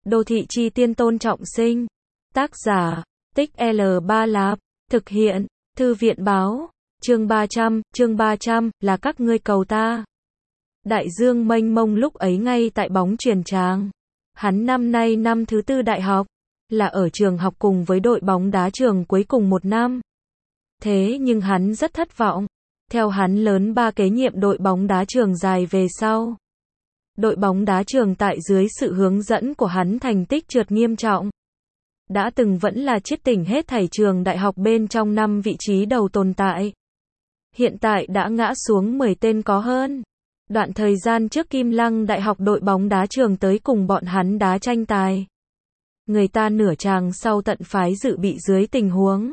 Đô thị chi tiên Tôn Trọng Sinh. Tác giả, Tích L3 Lạp. Thực hiện, Thư viện báo. Chương 300, là các ngươi cầu ta. Đại dương mênh mông lúc ấy ngay tại bóng chuyền tràng. Hắn năm nay năm thứ tư đại học, là ở trường học cùng với đội bóng đá trường cuối cùng một năm. Thế nhưng hắn rất thất vọng. Theo hắn lớn ba kế nhiệm đội bóng đá trường dài về sau. Đội bóng đá trường tại dưới sự hướng dẫn của hắn thành tích trượt nghiêm trọng. Đã từng vẫn là chiết tỉnh hết thảy trường đại học bên trong 5 vị trí đầu tồn tại. Hiện tại đã ngã xuống 10 tên có hơn. Đoạn thời gian trước Kim Lăng Đại học đội bóng đá trường tới cùng bọn hắn đá tranh tài. Người ta nửa chàng sau tận phái dự bị dưới tình huống.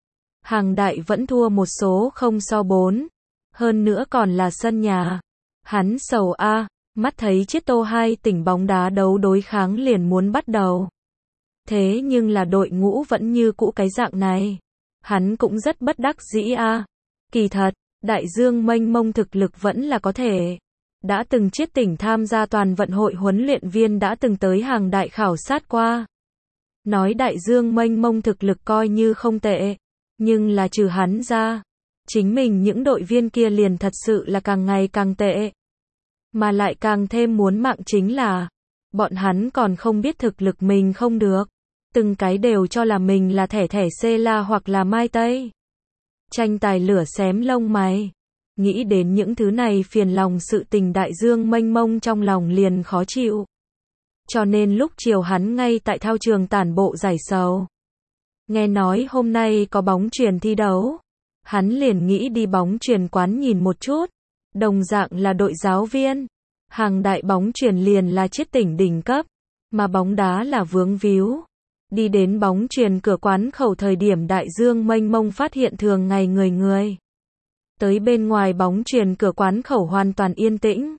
Hàng đại vẫn thua một số 0-4. Hơn nữa còn là sân nhà. Hắn sầu a, mắt thấy Chiết Tô 2 tỉnh bóng đá đấu đối kháng liền muốn bắt đầu. Thế nhưng là đội ngũ vẫn như cũ cái dạng này. Hắn cũng rất bất đắc dĩ a. Kỳ thật, đại dương mênh mông thực lực vẫn là có thể. Đã từng chiết tỉnh tham gia toàn vận hội huấn luyện viên đã từng tới hàng đại khảo sát qua. Nói đại dương mênh mông thực lực coi như không tệ. Nhưng là trừ hắn ra. Chính mình những đội viên kia liền thật sự là càng ngày càng tệ. Mà lại càng thêm muốn mạng chính là. Bọn hắn còn không biết thực lực mình không được. Từng cái đều cho là mình là thẻ C-la hoặc là Mai Tây. Tranh tài lửa xém lông mày. Nghĩ đến những thứ này phiền lòng sự tình đại dương mênh mông trong lòng liền khó chịu. Cho nên lúc chiều hắn ngay tại thao trường tản bộ giải sầu. Nghe nói hôm nay có bóng chuyền thi đấu. Hắn liền nghĩ đi bóng chuyền quán nhìn một chút. Đồng dạng là đội giáo viên. Hàng đại bóng chuyền liền là chiết tỉnh đỉnh cấp. Mà bóng đá là vướng víu. Đi đến bóng chuyền cửa quán khẩu thời điểm đại dương mênh mông phát hiện thường ngày người. Tới bên ngoài bóng chuyền cửa quán khẩu hoàn toàn yên tĩnh.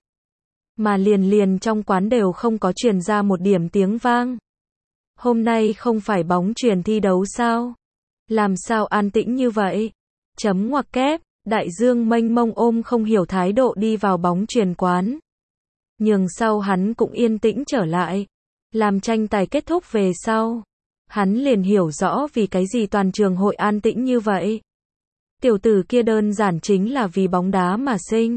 Mà liền trong quán đều không có truyền ra một điểm tiếng vang. Hôm nay không phải bóng chuyền thi đấu sao? Làm sao an tĩnh như vậy? Chấm ngoặc kép, đại dương mênh mông ôm không hiểu thái độ đi vào bóng chuyền quán. Nhường sau hắn cũng yên tĩnh trở lại. Làm tranh tài kết thúc về sau. Hắn liền hiểu rõ vì cái gì toàn trường hội an tĩnh như vậy. Tiểu tử kia đơn giản chính là vì bóng đá mà sinh.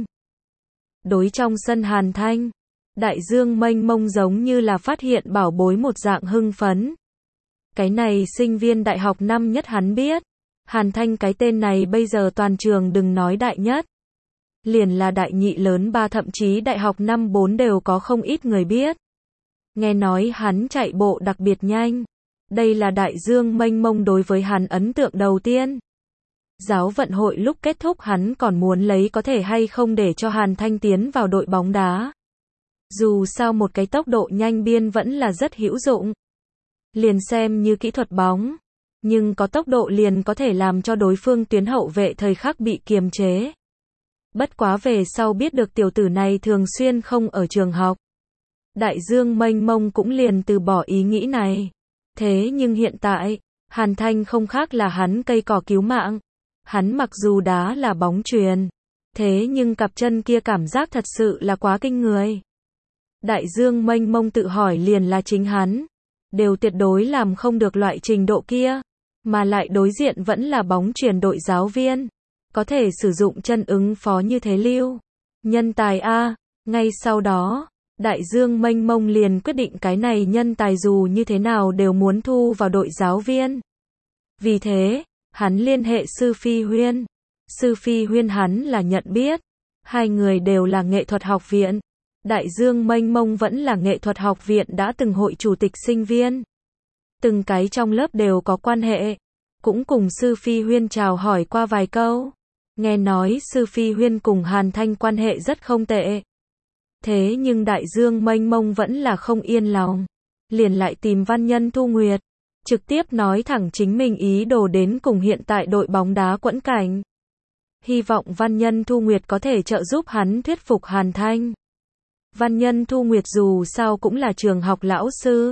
Đối trong sân Hàn Thanh, đại dương mênh mông giống như là phát hiện bảo bối một dạng hưng phấn. Cái này sinh viên đại học năm nhất hắn biết. Hàn Thanh cái tên này bây giờ toàn trường đừng nói đại nhất. Liền là đại nhị lớn ba thậm chí đại học năm 4 đều có không ít người biết. Nghe nói hắn chạy bộ đặc biệt nhanh. Đây là đại dương mênh mông đối với hắn ấn tượng đầu tiên. Giáo vận hội lúc kết thúc hắn còn muốn lấy có thể hay không để cho Hàn Thanh tiến vào đội bóng đá. Dù sao một cái tốc độ nhanh biên vẫn là rất hữu dụng. Liền xem như kỹ thuật bóng. Nhưng có tốc độ liền có thể làm cho đối phương tuyến hậu vệ thời khắc bị kiềm chế. Bất quá về sau biết được tiểu tử này thường xuyên không ở trường học. Đại dương mênh mông cũng liền từ bỏ ý nghĩ này. Thế nhưng hiện tại, Hàn Thanh không khác là hắn cây cỏ cứu mạng. Hắn mặc dù đá là bóng chuyền. Thế nhưng cặp chân kia cảm giác thật sự là quá kinh người. Đại dương mênh mông tự hỏi liền là chính hắn. Đều tuyệt đối làm không được loại trình độ kia. Mà lại đối diện vẫn là bóng chuyền đội giáo viên. Có thể sử dụng chân ứng phó như thế lưu. Nhân tài A. Ngay sau đó, đại dương mênh mông liền quyết định cái này nhân tài dù như thế nào đều muốn thu vào đội giáo viên. Vì thế, hắn liên hệ Sư Phi Huyên. Sư Phi Huyên hắn là nhận biết. Hai người đều là nghệ thuật học viện. Đại dương mênh mông vẫn là nghệ thuật học viện đã từng hội chủ tịch sinh viên. Từng cái trong lớp đều có quan hệ. Cũng cùng Sư Phi Huyên chào hỏi qua vài câu. Nghe nói Sư Phi Huyên cùng Hàn Thanh quan hệ rất không tệ. Thế nhưng đại dương mênh mông vẫn là không yên lòng. Liền lại tìm Văn Nhân Thu Nguyệt. Trực tiếp nói thẳng chính mình ý đồ đến cùng hiện tại đội bóng đá quẫn cảnh. Hy vọng Văn Nhân Thu Nguyệt có thể trợ giúp hắn thuyết phục Hàn Thanh. Văn Nhân Thu Nguyệt dù sao cũng là trường học lão sư.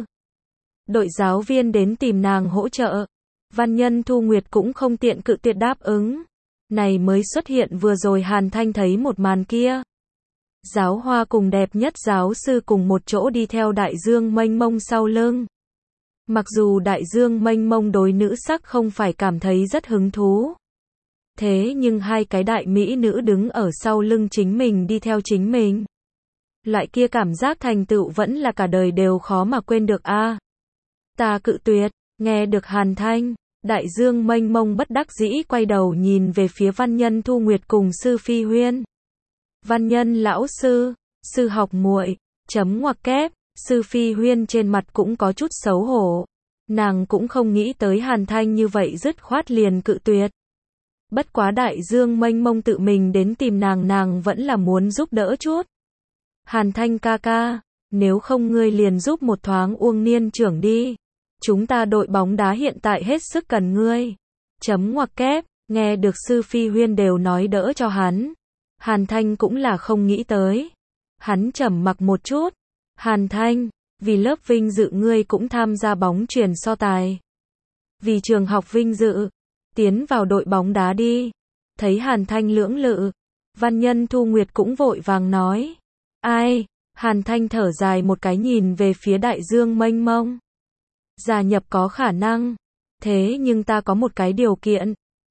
Đội giáo viên đến tìm nàng hỗ trợ. Văn Nhân Thu Nguyệt cũng không tiện cự tuyệt đáp ứng. Này mới xuất hiện vừa rồi Hàn Thanh thấy một màn kia. Giáo hoa cùng đẹp nhất giáo sư cùng một chỗ đi theo đại dương mênh mông sau lưng. Mặc dù đại dương mênh mông đối nữ sắc không phải cảm thấy rất hứng thú. Thế nhưng hai cái đại mỹ nữ đứng ở sau lưng chính mình đi theo chính mình. Loại kia cảm giác thành tựu vẫn là cả đời đều khó mà quên được a. Ta cự tuyệt, nghe được Hàn Thanh, đại dương mênh mông bất đắc dĩ quay đầu nhìn về phía Văn Nhân Thu Nguyệt cùng Sư Phi Huyên. Văn Nhân lão sư, sư học muội, chấm ngoặc kép, Sư Phi Huyên trên mặt cũng có chút xấu hổ. Nàng cũng không nghĩ tới Hàn Thanh như vậy dứt khoát liền cự tuyệt. Bất quá đại dương mênh mông tự mình đến tìm nàng vẫn là muốn giúp đỡ chút. Hàn Thanh ca ca, nếu không ngươi liền giúp một thoáng Uông Niên trưởng đi. Chúng ta đội bóng đá hiện tại hết sức cần ngươi. Chấm ngoặc kép, nghe được Sư Phi Huyên đều nói đỡ cho hắn. Hàn Thanh cũng là không nghĩ tới. Hắn trầm mặc một chút. Hàn Thanh, vì lớp vinh dự ngươi cũng tham gia bóng chuyền so tài. Vì trường học vinh dự, tiến vào đội bóng đá đi. Thấy Hàn Thanh lưỡng lự, Văn Nhân Thu Nguyệt cũng vội vàng nói. Ai? Hàn Thanh thở dài một cái nhìn về phía đại dương mênh mông. Gia nhập có khả năng. Thế nhưng ta có một cái điều kiện.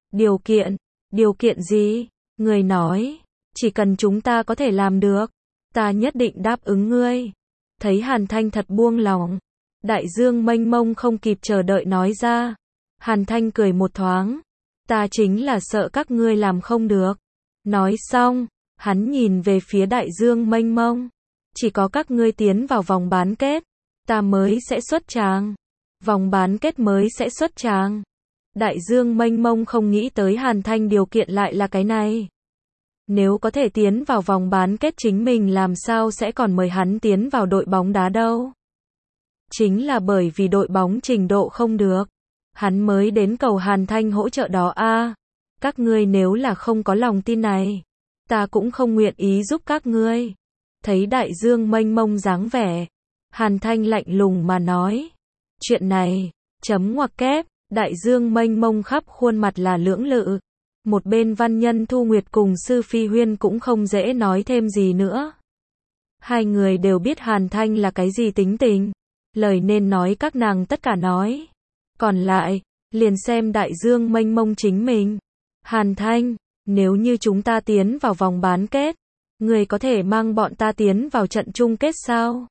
Điều kiện gì? Người nói. Chỉ cần chúng ta có thể làm được. Ta nhất định đáp ứng ngươi. Thấy Hàn Thanh thật buông lòng. Đại dương mênh mông không kịp chờ đợi nói ra. Hàn Thanh cười một thoáng. Ta chính là sợ các ngươi làm không được. Nói xong, hắn nhìn về phía đại dương mênh mông. Chỉ có các ngươi tiến vào vòng bán kết, ta mới sẽ xuất tràng. Vòng bán kết mới sẽ xuất tràng. Đại dương mênh mông không nghĩ tới Hàn Thanh điều kiện lại là cái này. Nếu có thể tiến vào vòng bán kết chính mình làm sao sẽ còn mời hắn tiến vào đội bóng đá đâu. Chính là bởi vì đội bóng trình độ không được. Hắn mới đến cầu Hàn Thanh hỗ trợ đó a. Các ngươi nếu là không có lòng tin này, ta cũng không nguyện ý giúp các ngươi. Thấy đại dương mênh mông dáng vẻ, Hàn Thanh lạnh lùng mà nói. Chuyện này, chấm ngoặc kép, đại dương mênh mông khắp khuôn mặt là lưỡng lự. Một bên Văn Nhân Thu Nguyệt cùng Sư Phi Huyên cũng không dễ nói thêm gì nữa. Hai người đều biết Hàn Thanh là cái gì tính tình. Lời nên nói các nàng tất cả nói. Còn lại, liền xem đại dương mênh mông chính mình. Hàn Thanh, nếu như chúng ta tiến vào vòng bán kết, người có thể mang bọn ta tiến vào trận chung kết sao?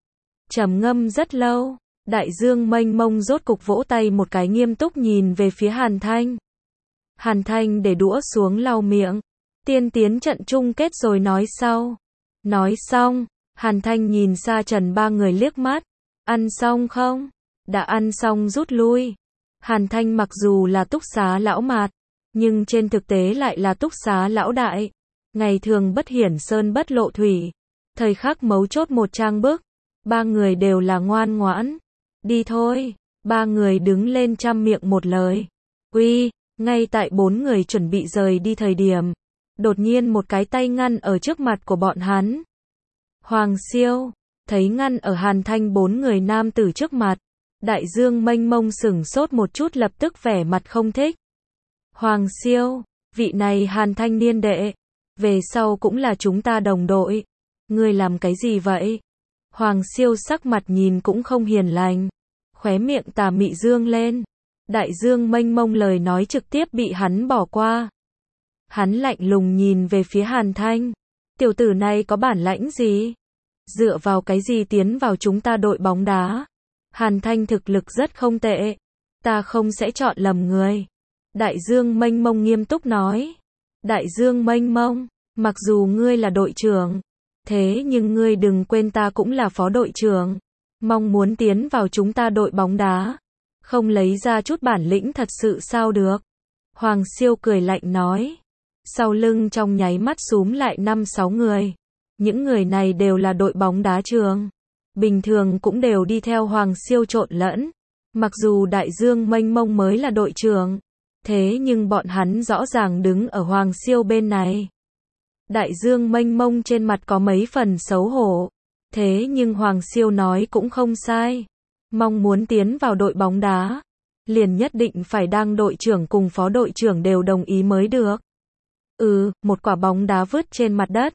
Trầm ngâm rất lâu, đại dương mênh mông rốt cục vỗ tay một cái nghiêm túc nhìn về phía Hàn Thanh. Hàn Thanh để đũa xuống lau miệng. Tiên tiến trận chung kết rồi nói sau. Nói xong, Hàn Thanh nhìn Sa Trần ba người liếc mắt. Ăn xong không? Đã ăn xong rút lui. Hàn Thanh mặc dù là túc xá lão mạt, nhưng trên thực tế lại là túc xá lão đại. Ngày thường bất hiển sơn bất lộ thủy. Thời khắc mấu chốt một trang bức. Ba người đều là ngoan ngoãn. Đi thôi. Ba người đứng lên trăm miệng một lời. Uy. Ngay tại bốn người chuẩn bị rời đi thời điểm, đột nhiên một cái tay ngăn ở trước mặt của bọn hắn. Hoàng Siêu, thấy ngăn ở Hàn Thanh bốn người nam tử trước mặt, đại dương mênh mông sửng sốt một chút lập tức vẻ mặt không thích. Hoàng Siêu, vị này Hàn Thanh niên đệ, về sau cũng là chúng ta đồng đội. Ngươi làm cái gì vậy? Hoàng Siêu sắc mặt nhìn cũng không hiền lành, khóe miệng tà mị dương lên. Đại dương mênh mông lời nói trực tiếp bị hắn bỏ qua. Hắn lạnh lùng nhìn về phía Hàn Thanh. Tiểu tử này có bản lãnh gì? Dựa vào cái gì tiến vào chúng ta đội bóng đá? Hàn Thanh thực lực rất không tệ. Ta không sẽ chọn lầm người. Đại dương mênh mông nghiêm túc nói. Đại dương mênh mông, mặc dù ngươi là đội trưởng, thế nhưng ngươi đừng quên ta cũng là phó đội trưởng. Mong muốn tiến vào chúng ta đội bóng đá, không lấy ra chút bản lĩnh thật sự sao được. Hoàng Siêu cười lạnh nói. Sau lưng trong nháy mắt xúm lại 5-6 người. Những người này đều là đội bóng đá trường. Bình thường cũng đều đi theo Hoàng Siêu trộn lẫn. Mặc dù đại dương mênh mông mới là đội trưởng, thế nhưng bọn hắn rõ ràng đứng ở Hoàng Siêu bên này. Đại dương mênh mông trên mặt có mấy phần xấu hổ. Thế nhưng Hoàng Siêu nói cũng không sai. Mong muốn tiến vào đội bóng đá, liền nhất định phải đang đội trưởng cùng phó đội trưởng đều đồng ý mới được. Một quả bóng đá vứt trên mặt đất.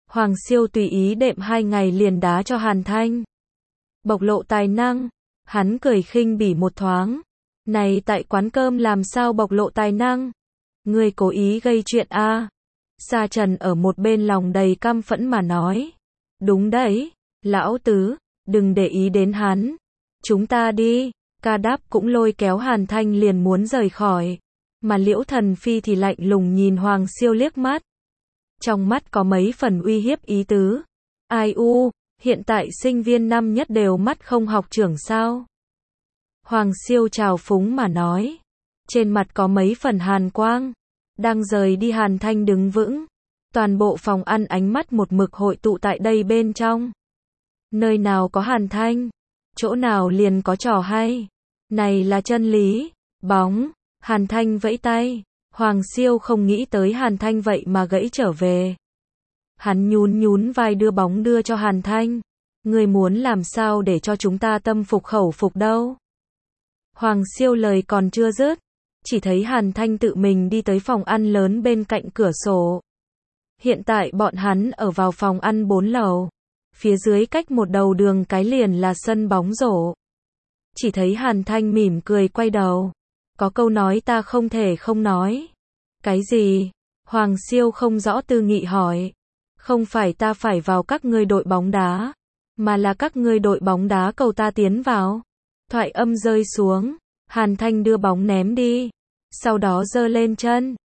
Hoàng Siêu tùy ý đệm 2 ngày liền đá cho Hàn Thanh. Bộc lộ tài năng, hắn cười khinh bỉ một thoáng. Này tại quán cơm làm sao bộc lộ tài năng? Ngươi cố ý gây chuyện a? Sa Trần ở một bên lòng đầy căm phẫn mà nói. Đúng đấy, lão tứ, đừng để ý đến hắn. Chúng ta đi. Ca Đáp cũng lôi kéo Hàn Thanh liền muốn rời khỏi. Mà Liễu Thần Phi thì lạnh lùng nhìn Hoàng Siêu liếc mắt. Trong mắt có mấy phần uy hiếp ý tứ. Ai u, hiện tại sinh viên năm nhất đều mắt không học trưởng sao? Hoàng Siêu trào phúng mà nói. Trên mặt có mấy phần hàn quang. Đang rời đi Hàn Thanh đứng vững. Toàn bộ phòng ăn ánh mắt một mực hội tụ tại đây bên trong. Nơi nào có Hàn Thanh, chỗ nào liền có trò hay. Này là chân lý. Bóng. Hàn Thanh vẫy tay. Hoàng Siêu không nghĩ tới Hàn Thanh vậy mà gãy trở về. Hắn nhún nhún vai đưa bóng đưa cho Hàn Thanh. Ngươi muốn làm sao để cho chúng ta tâm phục khẩu phục đâu? Hoàng Siêu lời còn chưa dứt, chỉ thấy Hàn Thanh tự mình đi tới phòng ăn lớn bên cạnh cửa sổ. Hiện tại bọn hắn ở vào phòng ăn 4 lầu. Phía dưới cách một đầu đường cái liền là sân bóng rổ. Chỉ thấy Hàn Thanh mỉm cười quay đầu. Có câu nói ta không thể không nói. Cái gì? Hoàng Siêu không rõ tư nghị hỏi. Không phải ta phải vào các ngươi đội bóng đá, mà là các ngươi đội bóng đá cầu ta tiến vào. Thoại âm rơi xuống, Hàn Thanh đưa bóng ném đi. Sau đó giơ lên chân.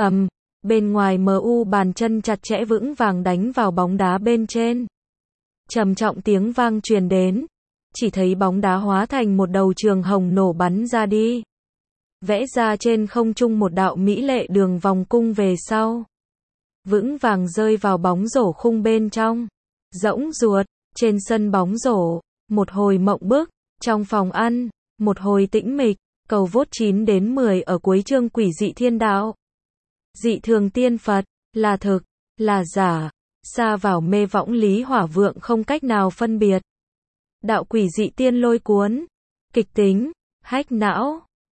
Bên ngoài MU bàn chân chặt chẽ vững vàng đánh vào bóng đá bên trên. Trầm trọng tiếng vang truyền đến. Chỉ thấy bóng đá hóa thành một đầu trường hồng nổ bắn ra đi. Vẽ ra trên không trung một đạo mỹ lệ đường vòng cung về sau. Vững vàng rơi vào bóng rổ khung bên trong. Rỗng ruột, trên sân bóng rổ, một hồi mộng bức, trong phòng ăn, một hồi tĩnh mịch, cầu vốt 9 đến 10 ở cuối chương quỷ dị thiên đạo. Dị thường tiên Phật, là thực, là giả, xa vào mê võng lý hỏa vượng không cách nào phân biệt. Đạo quỷ dị tiên lôi cuốn, kịch tính, hách não.